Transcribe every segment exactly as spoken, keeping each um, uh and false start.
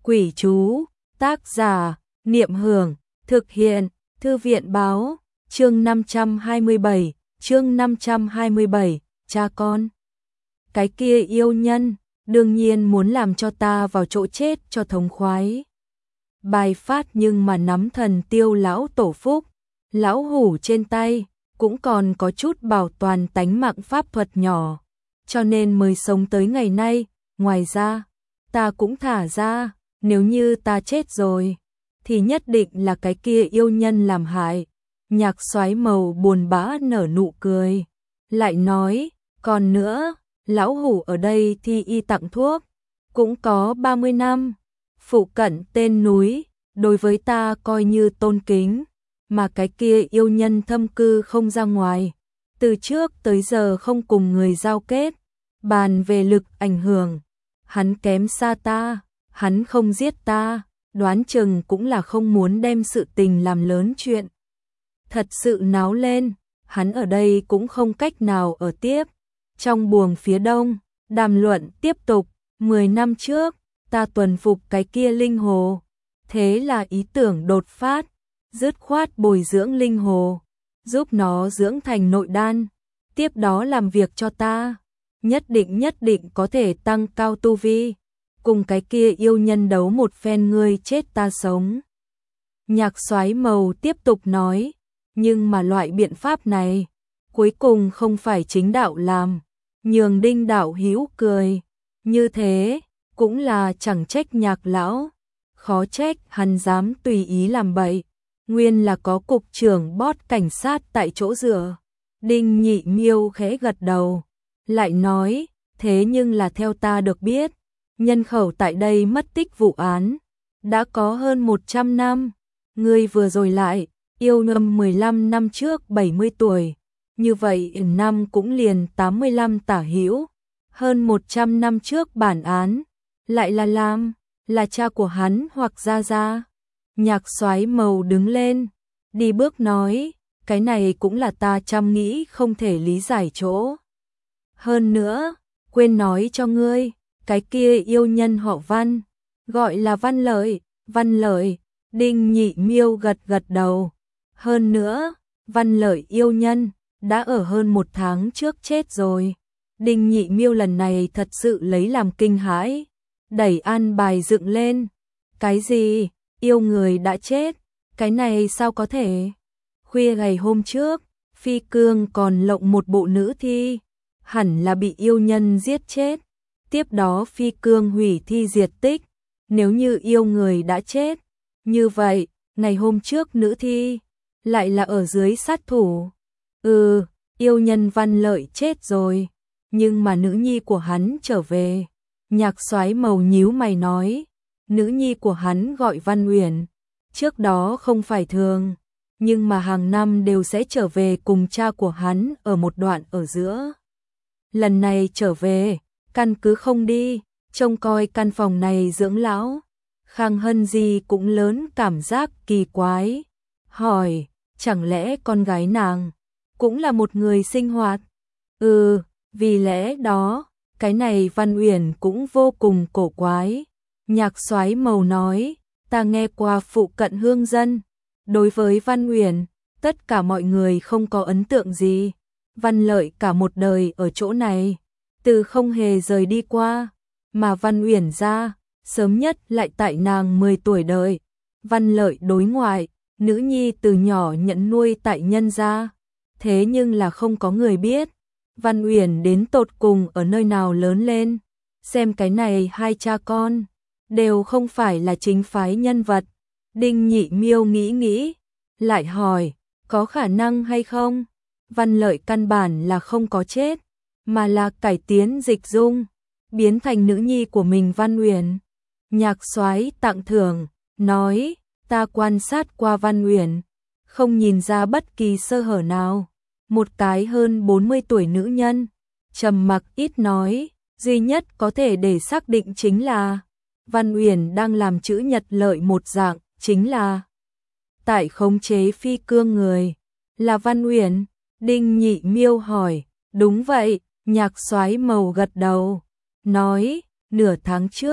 Quỷ chú, tác giả, Niệm Hưởng, thực hiện, Thư viện báo, chương năm trăm hai mươi bảy, chương năm trăm hai mươi bảy, cha con. Cái kia yêu nhân, đương nhiên muốn làm cho ta vào chỗ chết cho thống khoái. Bài phát nhưng mà nắm thần tiêu lão tổ phúc, lão hủ trên tay, cũng còn có chút bảo toàn tánh mạng pháp thuật nhỏ, cho nên mới sống tới ngày nay. Ngoài ra, ta cũng thả ra, nếu như ta chết rồi, thì nhất định là cái kia yêu nhân làm hại. Nhạc Soái Mầu buồn bã nở nụ cười, lại nói, còn nữa, lão hủ ở đây thi y tặng thuốc, cũng có ba mươi năm, phụ cận tên núi, đối với ta coi như tôn kính, mà cái kia yêu nhân thâm cư không ra ngoài, từ trước tới giờ không cùng người giao kết, bàn về lực ảnh hưởng, hắn kém xa ta, hắn không giết ta, đoán chừng cũng là không muốn đem sự tình làm lớn chuyện. Thật sự náo lên, hắn ở đây cũng không cách nào ở tiếp. Trong buồng phía đông, đàm luận tiếp tục, mười năm trước, ta tuần phục cái kia linh hồ. Thế là ý tưởng đột phát, dứt khoát bồi dưỡng linh hồ, giúp nó dưỡng thành nội đan, tiếp đó làm việc cho ta, nhất định nhất định có thể tăng cao tu vi, cùng cái kia yêu nhân đấu một phen ngươi chết ta sống. Nhạc Soái Mầu tiếp tục nói, nhưng mà loại biện pháp này, cuối cùng không phải chính đạo làm. Nhường Đinh đạo hữu cười, như thế, cũng là chẳng trách Nhạc lão, khó trách hắn dám tùy ý làm bậy, nguyên là có cục trưởng bót cảnh sát tại chỗ dựa. Đinh Nhị Miêu khẽ gật đầu, lại nói, thế nhưng là theo ta được biết, nhân khẩu tại đây mất tích vụ án, đã có hơn một trăm năm, ngươi vừa rồi lại, yêu ngâm mười lăm năm trước bảy mươi tuổi. Như vậy năm cũng liền tám mươi lăm tả hữu, hơn một trăm năm trước bản án, lại là làm, là cha của hắn hoặc gia gia. Nhạc Soái Mầu đứng lên, đi bước nói, cái này cũng là ta chăm nghĩ không thể lý giải chỗ. Hơn nữa, quên nói cho ngươi, cái kia yêu nhân họ Văn, gọi là Văn Lợi, Văn Lợi, Đinh Nhị Miêu gật gật đầu. Hơn nữa, Văn Lợi yêu nhân, đã ở hơn một tháng trước chết rồi. Đinh Nhị Miêu lần này thật sự lấy làm kinh hãi, đẩy an bài dựng lên. Cái gì? Yêu người đã chết? Cái này sao có thể? Khuya ngày hôm trước, Phi Cương còn lộng một bộ nữ thi, hẳn là bị yêu nhân giết chết. Tiếp đó Phi Cương hủy thi diệt tích. Nếu như yêu người đã chết, như vậy, ngày hôm trước nữ thi, lại là ở dưới sát thủ. Ừ, yêu nhân Văn Lợi chết rồi, nhưng mà nữ nhi của hắn trở về. Nhạc Soái Mầu nhíu mày nói, nữ nhi của hắn gọi Văn Uyển, trước đó không phải thường, nhưng mà hàng năm đều sẽ trở về cùng cha của hắn ở một đoạn ở giữa. Lần này trở về, căn cứ không đi, trông coi căn phòng này dưỡng lão. Khang Hân Di cũng lớn cảm giác kỳ quái, hỏi, chẳng lẽ con gái nàng cũng là một người sinh hoạt? Ừ, vì lẽ đó, cái này Văn Uyển cũng vô cùng cổ quái. Nhạc Soái Mầu nói, ta nghe qua phụ cận hương dân, đối với Văn Uyển, tất cả mọi người không có ấn tượng gì. Văn Lợi cả một đời ở chỗ này, từ không hề rời đi qua, mà Văn Uyển ra, sớm nhất lại tại nàng mười tuổi đời. Văn Lợi đối ngoại, nữ nhi từ nhỏ nhận nuôi tại nhân gia, thế nhưng là không có người biết Văn Uyển đến tột cùng ở nơi nào lớn lên. Xem cái này hai cha con đều không phải là chính phái nhân vật. Đinh Nhị Miêu nghĩ nghĩ, lại hỏi, có khả năng hay không? Văn Lợi căn bản là không có chết, mà là cải tiến dịch dung, biến thành nữ nhi của mình Văn Uyển. Nhạc Soái tặng thưởng, nói, ta quan sát qua Văn Uyển, không nhìn ra bất kỳ sơ hở nào. Một cái hơn bốn mươi tuổi nữ nhân, trầm mặc ít nói, duy nhất có thể để xác định chính là Văn Uyển đang làm chữ nhật lợi một dạng, chính là tại khống chế Phi Cương người. Là Văn Uyển? Đinh Nhị Miêu hỏi. Đúng vậy, Nhạc Soái Mầu gật đầu, nói, nửa tháng trước,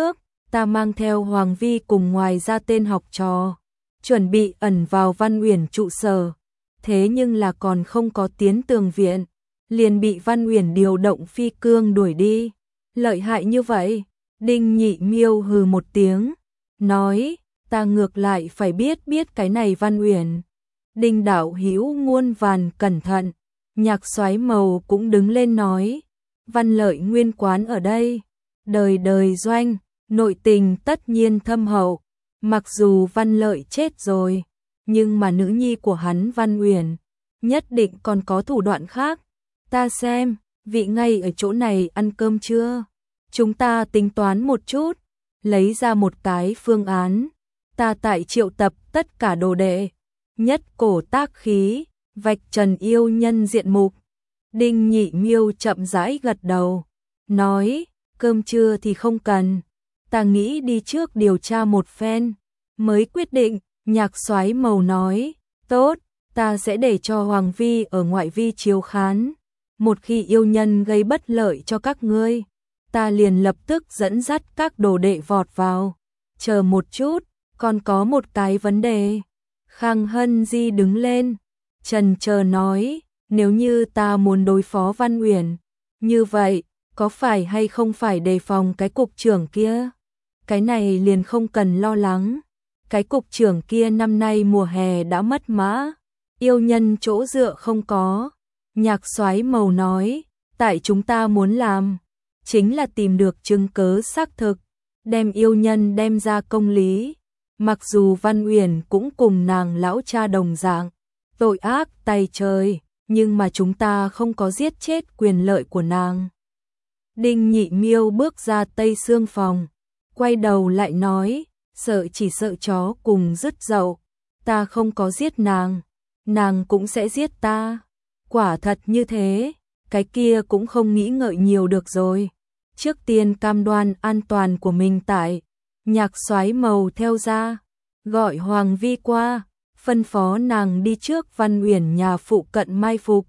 ta mang theo Hoàng Vi cùng ngoài ra tên học trò, chuẩn bị ẩn vào Văn Uyển trụ sở, thế nhưng là còn không có tiến tường viện, liền bị Văn Uyển điều động phi cương đuổi đi. Lợi hại như vậy? Đinh Nhị Miêu hừ một tiếng, nói, ta ngược lại phải biết biết cái này Văn Uyển. Đinh đạo hữu muôn vàn cẩn thận. Nhạc Soái Mầu cũng đứng lên nói, Văn Lợi nguyên quán ở đây, đời đời doanh, nội tình tất nhiên thâm hậu. Mặc dù Văn Lợi chết rồi, nhưng mà nữ nhi của hắn Văn Uyển nhất định còn có thủ đoạn khác. Ta xem, vị ngay ở chỗ này ăn cơm chưa? Chúng ta tính toán một chút, lấy ra một cái phương án. Ta tại triệu tập tất cả đồ đệ, nhất cổ tác khí, vạch trần yêu nhân diện mục. Đinh Nhị Miêu chậm rãi gật đầu, nói, cơm trưa thì không cần, ta nghĩ đi trước điều tra một phen, mới quyết định. Nhạc Soái Mầu nói, tốt, ta sẽ để cho Hoàng Vi ở ngoại vi chiếu khán. Một khi yêu nhân gây bất lợi cho các ngươi, ta liền lập tức dẫn dắt các đồ đệ vọt vào. Chờ một chút, còn có một cái vấn đề. Khang Hân Di đứng lên, chần chờ nói, nếu như ta muốn đối phó Văn Uyển, như vậy, có phải hay không phải đề phòng cái cục trưởng kia? Cái này liền không cần lo lắng. Cái cục trưởng kia năm nay mùa hè đã mất mã, yêu nhân chỗ dựa không có. Nhạc Soái Mầu nói, tại chúng ta muốn làm, chính là tìm được chứng cớ xác thực, đem yêu nhân đem ra công lý. Mặc dù Văn Uyển cũng cùng nàng lão cha đồng dạng, tội ác tày trời, nhưng mà chúng ta không có giết chết quyền lợi của nàng. Đinh Nhị Miêu bước ra tây xương phòng, quay đầu lại nói, sợ chỉ sợ chó cùng dứt dậu, ta không có giết nàng, nàng cũng sẽ giết ta. Quả thật như thế, cái kia cũng không nghĩ ngợi nhiều được rồi. Trước tiên cam đoan an toàn của mình tại. Nhạc Soái Mầu theo ra, gọi Hoàng Vi qua, phân phó nàng đi trước Văn Uyển nhà phụ cận mai phục.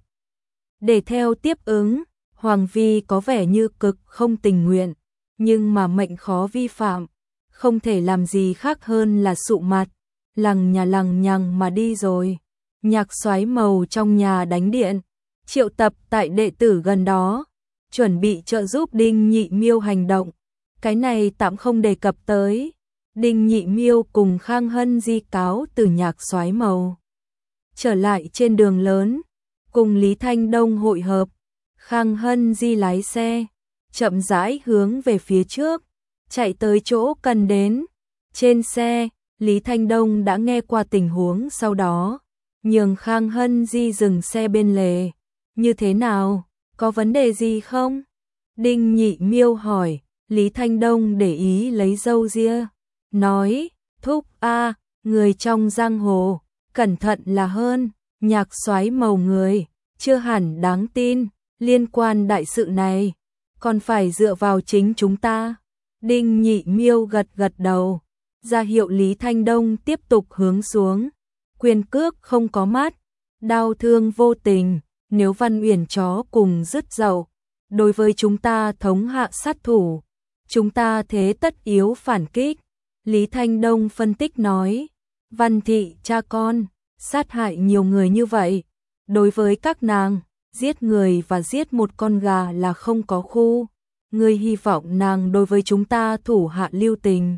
Để theo tiếp ứng, Hoàng Vi có vẻ như cực không tình nguyện, nhưng mà mệnh khó vi phạm, không thể làm gì khác hơn là sụ mặt, lằng nhà lằng nhằng mà đi rồi. Nhạc Soái Mầu trong nhà đánh điện, triệu tập tại đệ tử gần đó, chuẩn bị trợ giúp Đinh Nhị Miêu hành động. Cái này tạm không đề cập tới. Đinh Nhị Miêu cùng Khang Hân Di cáo từ Nhạc Soái Mầu, trở lại trên đường lớn, cùng Lý Thanh Đông hội hợp. Khang Hân Di lái xe, chậm rãi hướng về phía trước, chạy tới chỗ cần đến. Trên xe, Lý Thanh Đông đã nghe qua tình huống sau đó, nhường Khang Hân Di dừng xe bên lề. Như thế nào, có vấn đề gì không? Đinh Nhị Miêu hỏi. Lý Thanh Đông để ý lấy râu ria, nói, thúc a, người trong giang hồ, cẩn thận là hơn. Nhạc Soái Mầu người, chưa hẳn đáng tin, liên quan đại sự này, còn phải dựa vào chính chúng ta. Đinh Nhị Miêu gật gật đầu, ra hiệu Lý Thanh Đông tiếp tục hướng xuống. Quyền cước không có mắt, đau thương vô tình, nếu Văn Uyển chó cùng dứt dậu, đối với chúng ta thống hạ sát thủ, chúng ta thế tất yếu phản kích. Lý Thanh Đông phân tích nói, Văn thị cha con, sát hại nhiều người như vậy, đối với các nàng, giết người và giết một con gà là không có khu. Ngươi hy vọng nàng đối với chúng ta thủ hạ lưu tình.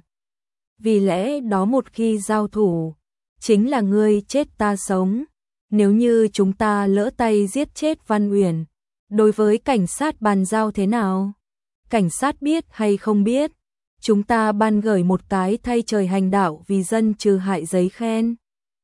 Vì lẽ đó một khi giao thủ, chính là ngươi chết ta sống. Nếu như chúng ta lỡ tay giết chết Văn Uyển, đối với cảnh sát bàn giao thế nào? Cảnh sát biết hay không biết? Chúng ta ban gửi một cái thay trời hành đạo vì dân trừ hại giấy khen.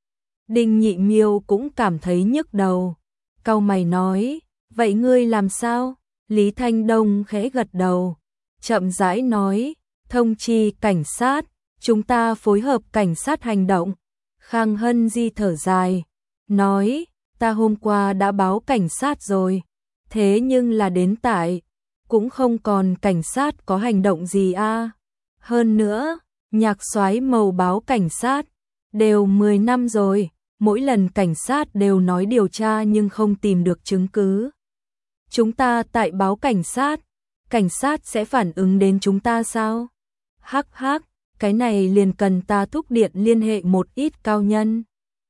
Đinh Nhị Miêu cũng cảm thấy nhức đầu, cau mày nói, vậy ngươi làm sao? Lý Thanh Đông khẽ gật đầu, chậm rãi nói, thông chi cảnh sát, chúng ta phối hợp cảnh sát hành động. Khang Hân Di thở dài, nói, ta hôm qua đã báo cảnh sát rồi, thế nhưng là đến tại, cũng không còn cảnh sát có hành động gì a. Hơn nữa, Nhạc Soái Mầu báo cảnh sát, đều mười năm rồi, mỗi lần cảnh sát đều nói điều tra nhưng không tìm được chứng cứ. Chúng ta tại báo cảnh sát, cảnh sát sẽ phản ứng đến chúng ta sao? Hắc hắc, cái này liền cần ta thúc điện liên hệ một ít cao nhân.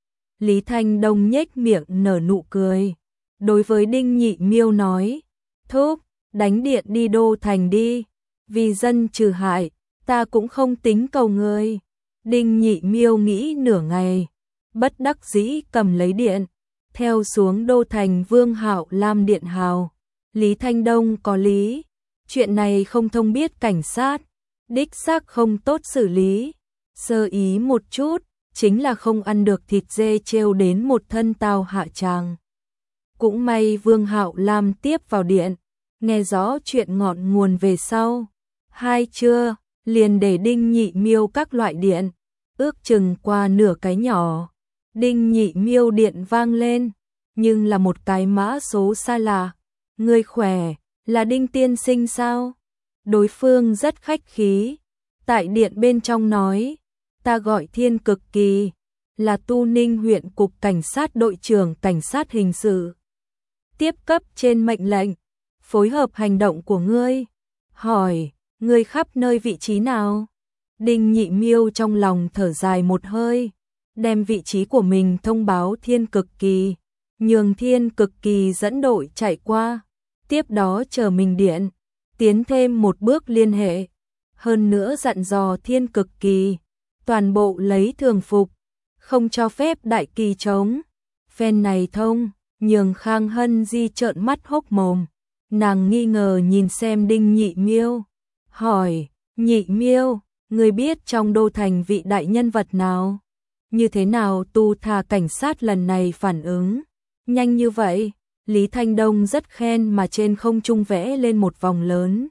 Lý Thanh Đông nhếch miệng nở nụ cười. Đối với Đinh Nhị Miêu nói, thúc, đánh điện đi đô thành đi, vì dân trừ hại, ta cũng không tính cầu ngươi. Đinh Nhị Miêu nghĩ nửa ngày, bất đắc dĩ cầm lấy điện, theo xuống đô thành Vương Hạo Lam điện hào. Lý Thanh Đông có lý, chuyện này không thông biết cảnh sát, đích xác không tốt xử lý. Sơ ý một chút, chính là không ăn được thịt dê trêu đến một thân tao hạ tràng. Cũng may Vương Hạo Lam tiếp vào điện, nghe rõ chuyện ngọn nguồn về sau. Hai chưa, liền để Đinh Nhị Miêu các loại điện, ước chừng qua nửa cái nhỏ. Đinh Nhị Miêu điện vang lên, nhưng là một cái mã số xa lạ. Người khỏe, là Đinh tiên sinh sao? Đối phương rất khách khí, tại điện bên trong nói, ta gọi Thiên Cực Kỳ, là Tu Ninh huyện cục cảnh sát đội trưởng cảnh sát hình sự. Tiếp cấp trên mệnh lệnh, phối hợp hành động của ngươi. Hỏi, ngươi khắp nơi vị trí nào? Đinh Nhị Miêu trong lòng thở dài một hơi, đem vị trí của mình thông báo Thiên Cực Kỳ, nhường Thiên Cực Kỳ dẫn đội chạy qua, tiếp đó chờ mình điện, tiến thêm một bước liên hệ. Hơn nữa dặn dò Thiên Cực Kỳ, toàn bộ lấy thường phục, không cho phép đại kỳ trống. Phen này thông, nhường Khang Hân Di trợn mắt hốc mồm. Nàng nghi ngờ nhìn xem Đinh Nhị Miêu, hỏi, Nhị Miêu, người biết trong đô thành vị đại nhân vật nào? Như thế nào tu thà cảnh sát lần này phản ứng nhanh như vậy? Lý Thanh Đông rất khen mà trên không trung vẽ lên một vòng lớn.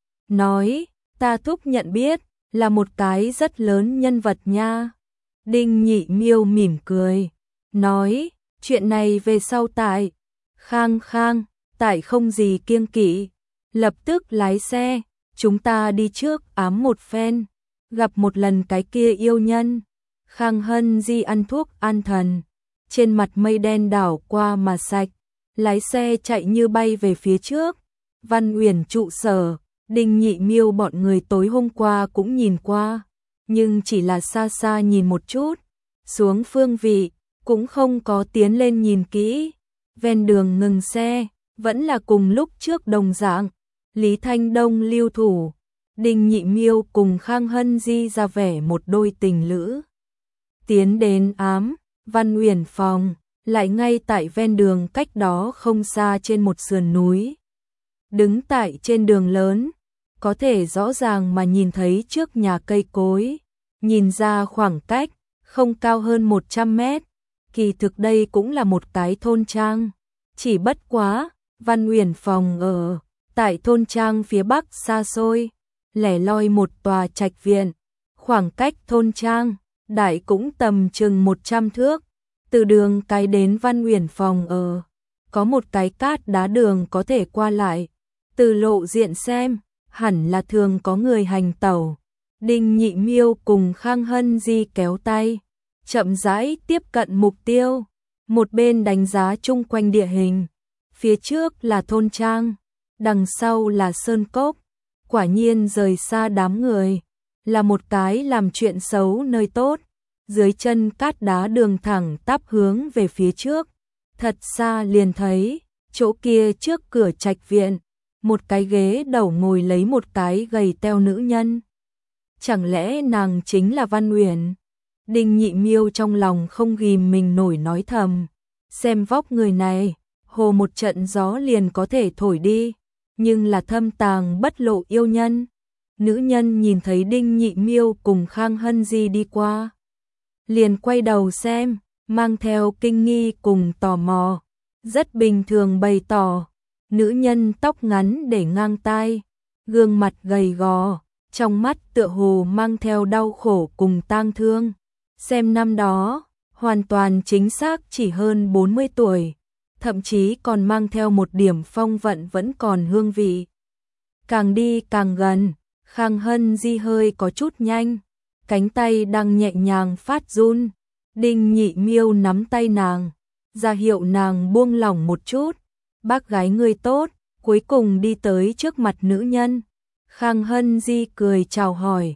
Nói, ta thúc nhận biết, là một cái rất lớn nhân vật nha. Đinh Nhị Miêu mỉm cười, nói, chuyện này về sau tại. Khang Khang, tại không gì kiêng kỵ, lập tức lái xe, chúng ta đi trước ám một phen, gặp một lần cái kia yêu nhân. Khang Hân Di ăn thuốc an thần, trên mặt mây đen đảo qua mà sạch, lái xe chạy như bay về phía trước. Văn Uyển trụ sở, Đinh Nhị Miêu bọn người tối hôm qua cũng nhìn qua, nhưng chỉ là xa xa nhìn một chút, xuống phương vị, cũng không có tiến lên nhìn kỹ. Ven đường ngừng xe, vẫn là cùng lúc trước đồng dạng. Lý Thanh Đông lưu thủ, Đinh Nhị Miêu cùng Khang Hân Di ra vẻ một đôi tình lữ. Tiến đến ám, Văn Uyển phòng, lại ngay tại ven đường cách đó không xa trên một sườn núi. Đứng tại trên đường lớn, có thể rõ ràng mà nhìn thấy trước nhà cây cối, nhìn ra khoảng cách, không cao hơn một trăm mét. Kỳ thực đây cũng là một cái thôn trang, chỉ bất quá, Văn Uyển phòng ở tại thôn trang phía bắc xa xôi, lẻ loi một tòa trạch viện, khoảng cách thôn trang đại cũng tầm chừng một trăm thước. Từ đường cái đến Văn Uyển phòng ở, có một cái cát đá đường có thể qua lại. Từ lộ diện xem, hẳn là thường có người hành tẩu. Đinh Nhị Miêu cùng Khang Hân Di kéo tay, chậm rãi tiếp cận mục tiêu, một bên đánh giá chung quanh địa hình. Phía trước là thôn trang, đằng sau là sơn cốc, quả nhiên rời xa đám người, là một cái làm chuyện xấu nơi tốt. Dưới chân cát đá đường thẳng tắp hướng về phía trước, thật xa liền thấy, chỗ kia trước cửa trạch viện, một cái ghế đầu ngồi lấy một cái gầy teo nữ nhân. Chẳng lẽ nàng chính là Văn Uyển? Đinh Nhị Miêu trong lòng không ghìm mình nổi nói thầm, xem vóc người này, hồ một trận gió liền có thể thổi đi, nhưng là thâm tàng bất lộ yêu nhân. Nữ nhân nhìn thấy Đinh Nhị Miêu cùng Khang Hân Di đi qua, liền quay đầu xem, mang theo kinh nghi cùng tò mò, rất bình thường bày tỏ. Nữ nhân tóc ngắn để ngang tai, gương mặt gầy gò, trong mắt tựa hồ mang theo đau khổ cùng tang thương. Xem năm đó, hoàn toàn chính xác chỉ hơn bốn mươi tuổi, thậm chí còn mang theo một điểm phong vận vẫn còn hương vị. Càng đi càng gần, Khang Hân Di hơi có chút nhanh, cánh tay đang nhẹ nhàng phát run. Đinh Nhị Miêu nắm tay nàng, ra hiệu nàng buông lỏng một chút. Bác gái ngươi tốt, cuối cùng đi tới trước mặt nữ nhân. Khang Hân Di cười chào hỏi,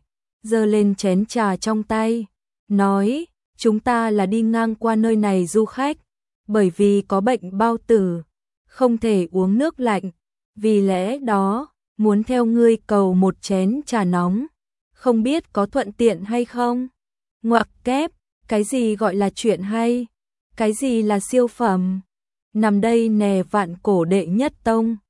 giơ lên chén trà trong tay, nói, chúng ta là đi ngang qua nơi này du khách, bởi vì có bệnh bao tử, không thể uống nước lạnh, vì lẽ đó, muốn theo ngươi cầu một chén trà nóng, không biết có thuận tiện hay không? Ngoặc kép, cái gì gọi là chuyện hay? Cái gì là siêu phẩm? Nằm đây nè vạn cổ đệ nhất tông.